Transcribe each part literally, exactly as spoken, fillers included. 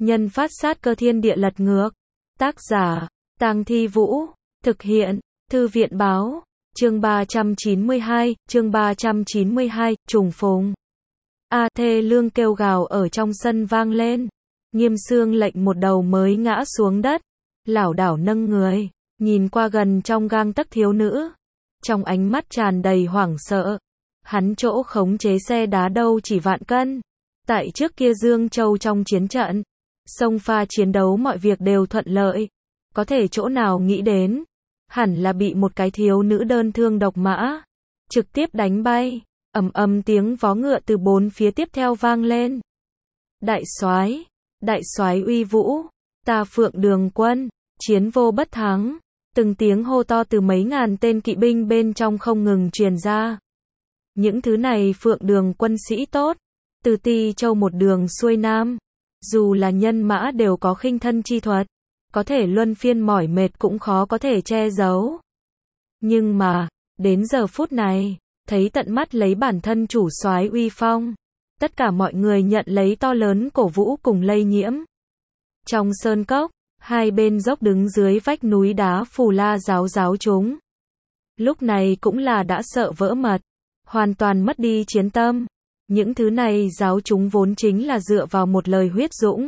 Nhân phát sát cơ thiên địa lật ngược. Tác giả, Tang Thi Vũ. Thực hiện, Thư viện báo. Chương ba trăm chín mươi hai, chương ba trăm chín mươi hai, trùng phùng. A thê lương kêu gào ở trong sân vang lên. Nghiêm Xương Lệnh một đầu mới ngã xuống đất, lảo đảo nâng người, nhìn qua gần trong gang tấc thiếu nữ. Trong ánh mắt tràn đầy hoảng sợ. Hắn chỗ khống chế xe đá đâu chỉ vạn cân. Tại trước kia Dương Châu trong chiến trận, xông pha chiến đấu mọi việc đều thuận lợi. Có thể chỗ nào nghĩ đến, hẳn là bị một cái thiếu nữ đơn thương độc mã trực tiếp đánh bay. Ầm ầm tiếng vó ngựa từ bốn phía tiếp theo vang lên. Đại soái, đại soái uy vũ, ta Phượng Đường quân, chiến vô bất thắng. Từng tiếng hô to từ mấy ngàn tên kỵ binh bên trong không ngừng truyền ra. Những thứ này Phượng Đường quân sĩ tốt, từ Ti Châu một đường xuôi nam, dù là nhân mã đều có khinh thân chi thuật, có thể luân phiên mỏi mệt cũng khó có thể che giấu. Nhưng mà, đến giờ phút này, thấy tận mắt lấy bản thân chủ soái uy phong, tất cả mọi người nhận lấy to lớn cổ vũ cùng lây nhiễm. Trong sơn cốc, hai bên dốc đứng dưới vách núi đá Phù La giáo giáo chúng. Lúc này cũng là đã sợ vỡ mật, hoàn toàn mất đi chiến tâm. Những thứ này giáo chúng vốn chính là dựa vào một lời huyết dũng.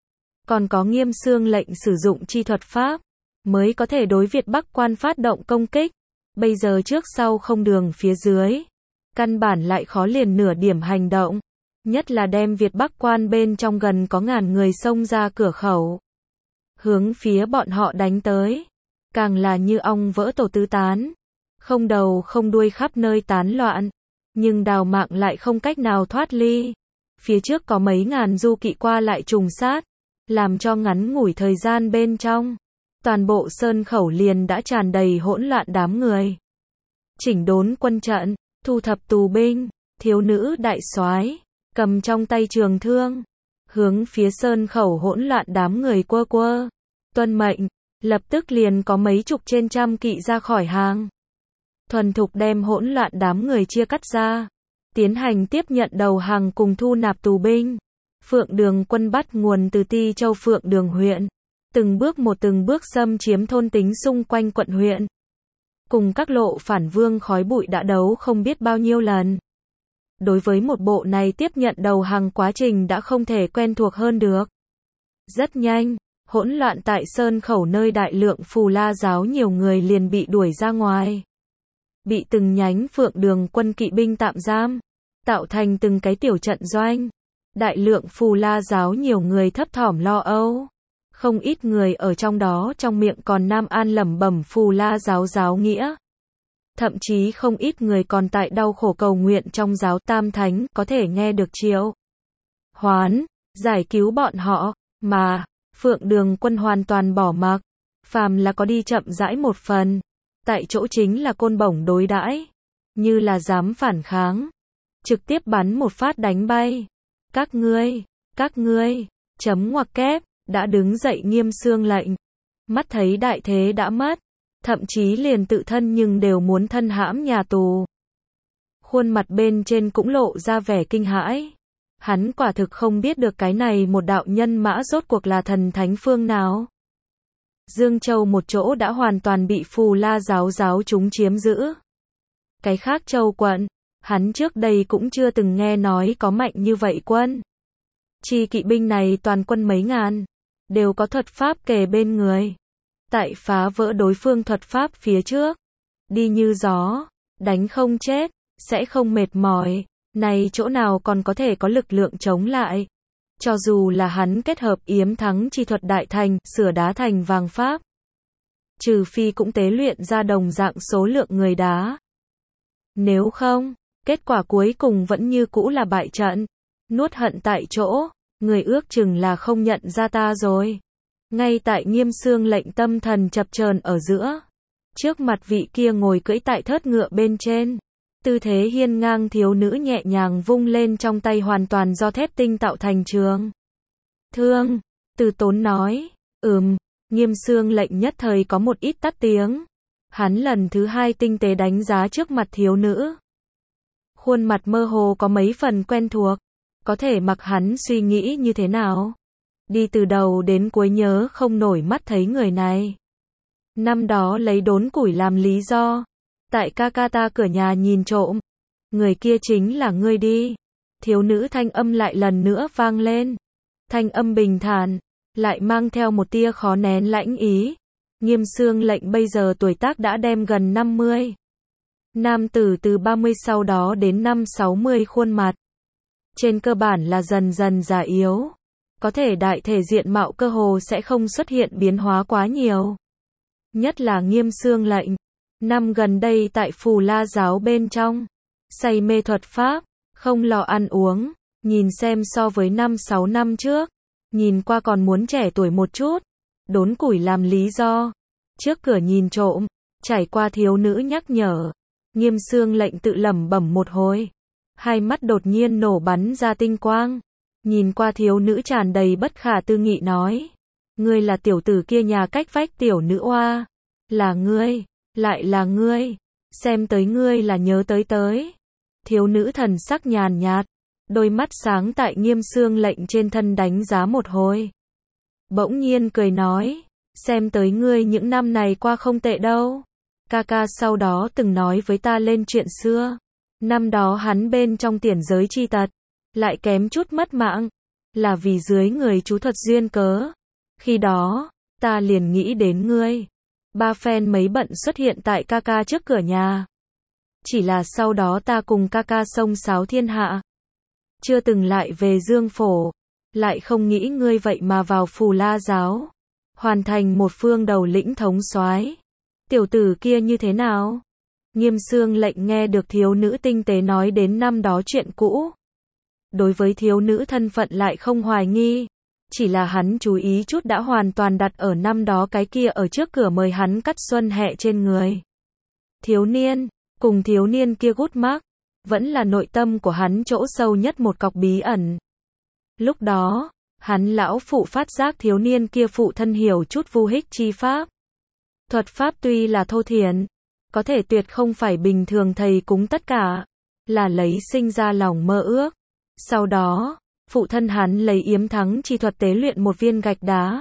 Còn có Nghiêm Xương Lệnh sử dụng chi thuật pháp, mới có thể đối Việt Bắc quan phát động công kích. Bây giờ trước sau không đường phía dưới, căn bản lại khó liền nửa điểm hành động. Nhất là đem Việt Bắc quan bên trong gần có ngàn người xông ra cửa khẩu, hướng phía bọn họ đánh tới. Càng là như ong vỡ tổ tứ tán, không đầu không đuôi khắp nơi tán loạn. Nhưng Đào Mạng lại không cách nào thoát ly. Phía trước có mấy ngàn du kỵ qua lại trùng sát, làm cho ngắn ngủi thời gian bên trong, toàn bộ sơn khẩu liền đã tràn đầy hỗn loạn đám người. Chỉnh đốn quân trận, thu thập tù binh, thiếu nữ đại soái cầm trong tay trường thương, hướng phía sơn khẩu hỗn loạn đám người quơ quơ. Tuân mệnh, lập tức liền có mấy chục trên trăm kỵ ra khỏi hàng. Thuần thục đem hỗn loạn đám người chia cắt ra, tiến hành tiếp nhận đầu hàng cùng thu nạp tù binh. Phượng Đường quân bắt nguồn từ Ti Châu Phượng Đường huyện, từng bước một từng bước xâm chiếm thôn tính xung quanh quận huyện. Cùng các lộ phản vương khói bụi đã đấu không biết bao nhiêu lần. Đối với một bộ này tiếp nhận đầu hàng quá trình đã không thể quen thuộc hơn được. Rất nhanh, hỗn loạn tại sơn khẩu nơi đại lượng Phù La giáo nhiều người liền bị đuổi ra ngoài. Bị từng nhánh Phượng Đường quân kỵ binh tạm giam, tạo thành từng cái tiểu trận doanh. Đại lượng Phù La giáo nhiều người thấp thỏm lo âu. Không ít người ở trong đó trong miệng còn nam an lẩm bẩm Phù La giáo giáo nghĩa. Thậm chí không ít người còn tại đau khổ cầu nguyện trong giáo Tam Thánh có thể nghe được triệu hoán, giải cứu bọn họ, mà Phượng Đường quân hoàn toàn bỏ mặc. Phàm là có đi chậm rãi một phần, tại chỗ chính là côn bổng đối đãi, như là dám phản kháng, trực tiếp bắn một phát đánh bay. Các ngươi, các ngươi, chấm ngoặc kép, đã đứng dậy Nghiêm Xương Lệnh. Mắt thấy đại thế đã mất, thậm chí liền tự thân nhưng đều muốn thân hãm nhà tù. Khuôn mặt bên trên cũng lộ ra vẻ kinh hãi. Hắn quả thực không biết được cái này một đạo nhân mã rốt cuộc là thần thánh phương nào. Dương Châu một chỗ đã hoàn toàn bị Phù La giáo giáo chúng chiếm giữ. Cái khác châu quận, hắn trước đây cũng chưa từng nghe nói có mạnh như vậy quân. Chi kỵ binh này toàn quân mấy ngàn, đều có thuật pháp kề bên người. Tại phá vỡ đối phương thuật pháp phía trước, đi như gió, đánh không chết, sẽ không mệt mỏi, này chỗ nào còn có thể có lực lượng chống lại. Cho dù là hắn kết hợp yếm thắng chi thuật đại thành, sửa đá thành vàng pháp, trừ phi cũng tế luyện ra đồng dạng số lượng người đá. Nếu không, kết quả cuối cùng vẫn như cũ là bại trận, nuốt hận tại chỗ, người ước chừng là không nhận ra ta rồi. Ngay tại Nghiêm Xương Lệnh tâm thần chập chờn ở giữa, trước mặt vị kia ngồi cưỡi tại thớt ngựa bên trên, tư thế hiên ngang thiếu nữ nhẹ nhàng vung lên trong tay hoàn toàn do thép tinh tạo thành trường thương. Từ Tốn nói, ừm, Nghiêm Xương Lệnh nhất thời có một ít tắt tiếng. Hắn lần thứ hai tinh tế đánh giá trước mặt thiếu nữ. Khuôn mặt mơ hồ có mấy phần quen thuộc, có thể mặc hắn suy nghĩ như thế nào. đi từ đầu đến cuối nhớ không nổi mắt thấy người này. Năm đó lấy đốn củi làm lý do, tại ca ca ta cửa nhà nhìn trộm, người kia chính là ngươi đi. Thiếu nữ thanh âm lại lần nữa vang lên. Thanh âm bình thản, lại mang theo một tia khó nén lãnh ý. Nghiêm Xương Lệnh bây giờ tuổi tác đã đem gần năm mươi. Nam tử từ ba mươi sau đó đến năm sáu mươi khuôn mặt. Trên cơ bản là dần dần già yếu. Có thể đại thể diện mạo cơ hồ sẽ không xuất hiện biến hóa quá nhiều. Nhất là Nghiêm Xương Lệnh. Năm gần đây tại Phù La giáo bên trong. Say mê thuật pháp, không lo ăn uống. Nhìn xem so với năm sáu năm trước. Nhìn qua còn muốn trẻ tuổi một chút. Đốn củi làm lý do. Trước cửa nhìn trộm. Trải qua thiếu nữ nhắc nhở. Nghiêm Xương Lệnh tự lẩm bẩm một hồi. Hai mắt đột nhiên nổ bắn ra tinh quang. Nhìn qua thiếu nữ tràn đầy bất khả tư nghị nói. Ngươi là tiểu tử kia nhà cách vách tiểu nữ oa. Là ngươi, lại là ngươi. Xem tới ngươi là nhớ tới tới. Thiếu nữ thần sắc nhàn nhạt. Đôi mắt sáng tại Nghiêm Xương Lệnh trên thân đánh giá một hồi. Bỗng nhiên cười nói. Xem tới ngươi những năm này qua không tệ đâu. Ca ca sau đó từng nói với ta lên chuyện xưa. Năm đó hắn bên trong tiền giới chi tật. Lại kém chút mất mạng. Là vì dưới người chú thuật duyên cớ. Khi đó, ta liền nghĩ đến ngươi. Ba phen mấy bận xuất hiện tại ca ca trước cửa nhà. Chỉ là sau đó ta cùng ca ca xông xáo thiên hạ. Chưa từng lại về Dương Phổ. Lại không nghĩ ngươi vậy mà vào Phù La giáo. Hoàn thành một phương đầu lĩnh thống soái. Tiểu tử kia như thế nào? Nghiêm Xương Lệnh nghe được thiếu nữ tinh tế nói đến năm đó chuyện cũ. Đối với thiếu nữ thân phận lại không hoài nghi. Chỉ là hắn chú ý chút đã hoàn toàn đặt ở năm đó cái kia ở trước cửa mời hắn cắt xuân hẹ trên người. Thiếu niên, cùng thiếu niên kia gút mắc, vẫn là nội tâm của hắn chỗ sâu nhất một cọc bí ẩn. Lúc đó, hắn lão phụ phát giác thiếu niên kia phụ thân hiểu chút vu hích chi pháp. Thuật pháp tuy là thô thiển, có thể tuyệt không phải bình thường thầy cúng tất cả, là lấy sinh ra lòng mơ ước. Sau đó, phụ thân hắn lấy yếm thắng chi thuật tế luyện một viên gạch đá.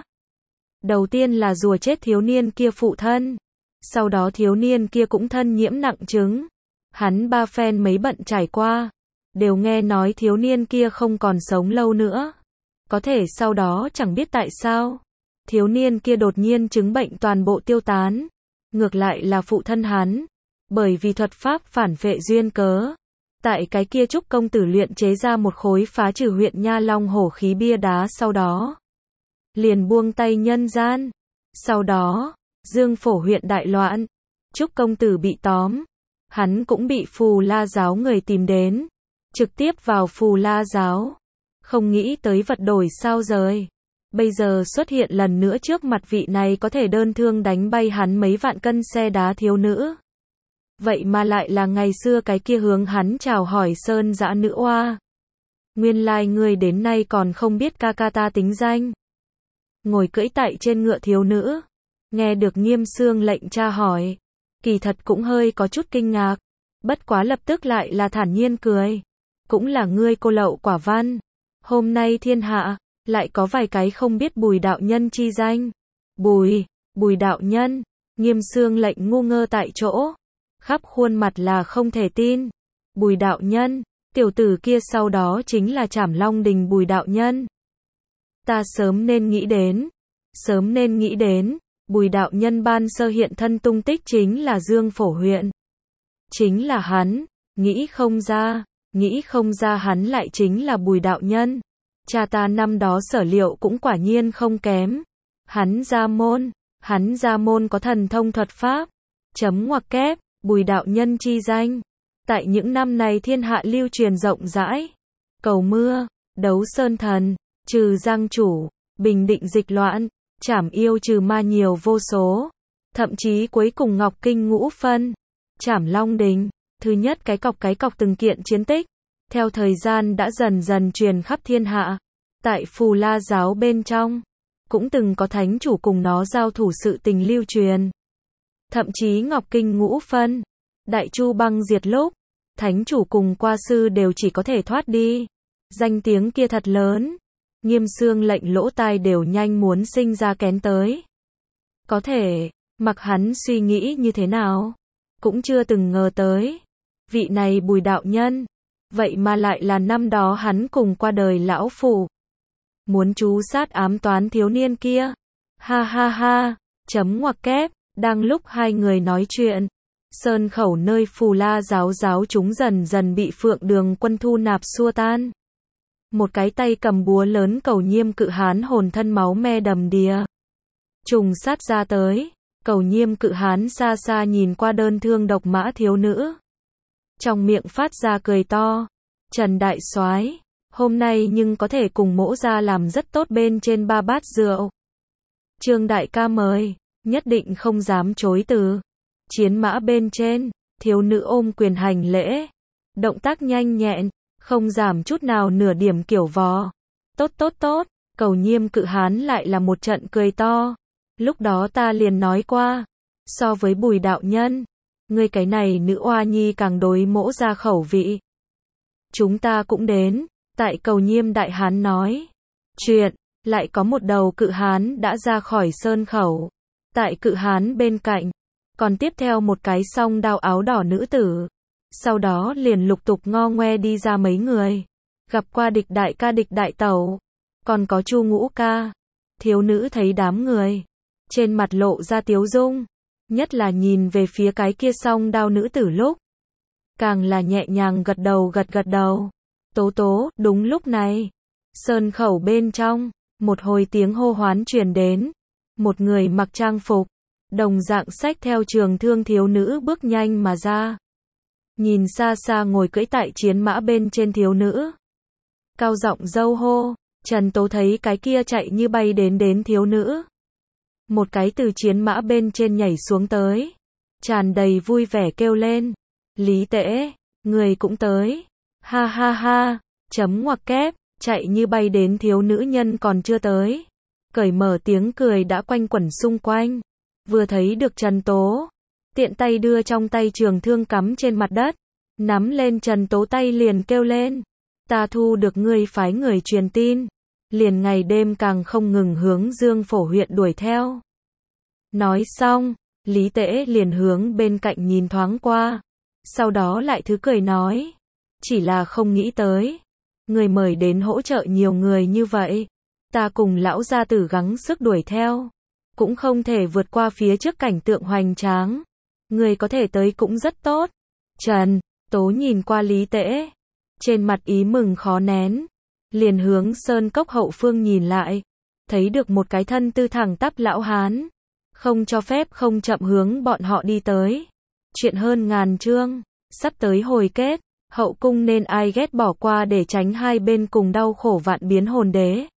Đầu tiên là rùa chết thiếu niên kia phụ thân. Sau đó thiếu niên kia cũng thân nhiễm nặng chứng. Hắn ba phen mấy bận trải qua. Đều nghe nói thiếu niên kia không còn sống lâu nữa. Có thể sau đó chẳng biết tại sao. Thiếu niên kia đột nhiên chứng bệnh toàn bộ tiêu tán. Ngược lại là phụ thân hắn. Bởi vì thuật pháp phản vệ duyên cớ. Tại cái kia Trúc công tử luyện chế ra một khối phá trừ huyện Nha Long hổ khí bia đá sau đó. Liền buông tay nhân gian. Sau đó, Dương Phổ huyện đại loạn. Trúc công tử bị tóm. Hắn cũng bị Phù La giáo người tìm đến. Trực tiếp vào Phù La giáo. Không nghĩ tới vật đổi sao rời. Bây giờ xuất hiện lần nữa trước mặt vị này có thể đơn thương đánh bay hắn mấy vạn cân xe đá thiếu nữ. Vậy mà lại là ngày xưa cái kia hướng hắn chào hỏi sơn dã nữ oa. Nguyên lai ngươi đến nay còn không biết ca ca ta tính danh. Ngồi cưỡi tại trên ngựa thiếu nữ. Nghe được Nghiêm Xương Lệnh tra hỏi. Kỳ thật cũng hơi có chút kinh ngạc. Bất quá lập tức lại là thản nhiên cười. Cũng là ngươi cô lậu quả văn. Hôm nay thiên hạ, lại có vài cái không biết Bùi đạo nhân chi danh. Bùi, Bùi đạo nhân. Nghiêm Xương Lệnh ngu ngơ tại chỗ. Khắp khuôn mặt là không thể tin. Bùi đạo nhân, tiểu tử kia sau đó chính là Trảm Long Đình Bùi đạo nhân. Ta sớm nên nghĩ đến. Sớm nên nghĩ đến. Bùi đạo nhân ban sơ hiện thân tung tích chính là Dương Phổ huyện. Chính là hắn. Nghĩ không ra. Nghĩ không ra hắn lại chính là Bùi đạo nhân. Cha ta năm đó sở liệu cũng quả nhiên không kém. Hắn ra môn. Hắn ra môn có thần thông thuật pháp. Chấm ngoặc kép. Bùi đạo nhân chi danh. Tại những năm này thiên hạ lưu truyền rộng rãi. Cầu mưa. Đấu sơn thần. Trừ giang chủ. Bình định dịch loạn. Trảm yêu trừ ma nhiều vô số. Thậm chí cuối cùng Ngọc Kinh ngũ phân. Trảm Long Đình. Thứ nhất cái cọc cái cọc từng kiện chiến tích. Theo thời gian đã dần dần truyền khắp thiên hạ. Tại Phù La giáo bên trong. Cũng từng có thánh chủ cùng nó giao thủ sự tình lưu truyền. Thậm chí Ngọc Kinh ngũ phân. Đại Chu băng diệt lúc. Thánh chủ cùng qua sư đều chỉ có thể thoát đi. Danh tiếng kia thật lớn. Nghiêm Xương lệnh lỗ tai đều nhanh muốn sinh ra kén tới. Có thể, mặc hắn suy nghĩ như thế nào, cũng chưa từng ngờ tới. Vị này Bùi đạo nhân, vậy mà lại là năm đó hắn cùng qua đời lão phủ. Muốn chú sát ám toán thiếu niên kia. Ha ha ha, chấm ngoặc kép, đang lúc hai người nói chuyện. Sơn khẩu nơi Phù La giáo giáo chúng dần dần bị Phượng Đường quân thu nạp xua tan. Một cái tay cầm búa lớn Cầu Nhiêm cự hán hồn thân máu me đầm đìa. Trùng sát ra tới, Cầu Nhiêm cự hán xa xa nhìn qua đơn thương độc mã thiếu nữ. Trong miệng phát ra cười to. Trần đại soái, hôm nay nhưng có thể cùng mỗ ra làm rất tốt bên trên ba bát rượu. Trương đại ca mời, nhất định không dám chối từ. Chiến mã bên trên, thiếu nữ ôm quyền hành lễ. Động tác nhanh nhẹn, không giảm chút nào nửa điểm kiểu vò. Tốt tốt tốt, Cầu Nhiêm cự hán lại là một trận cười to. Lúc đó ta liền nói qua, so với Bùi đạo nhân, ngươi cái này nữ oa nhi càng đối mỗ ra khẩu vị. Chúng ta cũng đến, tại Cầu Nhiêm đại hán nói. Chuyện, lại có một đầu cự hán đã ra khỏi sơn khẩu. Tại cự hán bên cạnh, còn tiếp theo một cái song đao áo đỏ nữ tử. Sau đó liền lục tục ngo ngoe đi ra mấy người. Gặp qua Địch đại ca Địch đại tẩu, còn có Chu ngũ ca. Thiếu nữ thấy đám người, trên mặt lộ ra tiếu dung. Nhất là nhìn về phía cái kia song đao nữ tử lúc, càng là nhẹ nhàng gật đầu gật gật đầu. Tố tố, đúng lúc này, sơn khẩu bên trong, một hồi tiếng hô hoán truyền đến. Một người mặc trang phục, đồng dạng xách theo trường thương thiếu nữ bước nhanh mà ra. Nhìn xa xa ngồi cưỡi tại chiến mã bên trên thiếu nữ, cao giọng dâu hô. Trần Tố thấy cái kia chạy như bay đến đến thiếu nữ, một cái từ chiến mã bên trên nhảy xuống tới, tràn đầy vui vẻ kêu lên. Lý Tễ, người cũng tới. Ha ha ha, chấm ngoặc kép, chạy như bay đến thiếu nữ nhân còn chưa tới. Cởi mở tiếng cười đã quanh quẩn xung quanh. Vừa thấy được Trần Tố, tiện tay đưa trong tay trường thương cắm trên mặt đất, nắm lên Trần Tố tay liền kêu lên. Ta thu được ngươi phái người truyền tin, liền ngày đêm càng không ngừng hướng Dương Phổ huyện đuổi theo. Nói xong, Lý Tễ liền hướng bên cạnh nhìn thoáng qua, sau đó lại thứ cười nói. Chỉ là không nghĩ tới, người mời đến hỗ trợ nhiều người như vậy, ta cùng lão gia tử gắng sức đuổi theo, cũng không thể vượt qua phía trước cảnh tượng hoành tráng. Người có thể tới cũng rất tốt. Trần Tố nhìn qua Lý Tễ, trên mặt ý mừng khó nén, liền hướng sơn cốc hậu phương nhìn lại, thấy được một cái thân tư thẳng tắp lão hán, không cho phép không chậm hướng bọn họ đi tới. Chuyện hơn ngàn chương, sắp tới hồi kết, hậu cung nên ai ghét bỏ qua để tránh hai bên cùng đau khổ vạn biến hồn đế.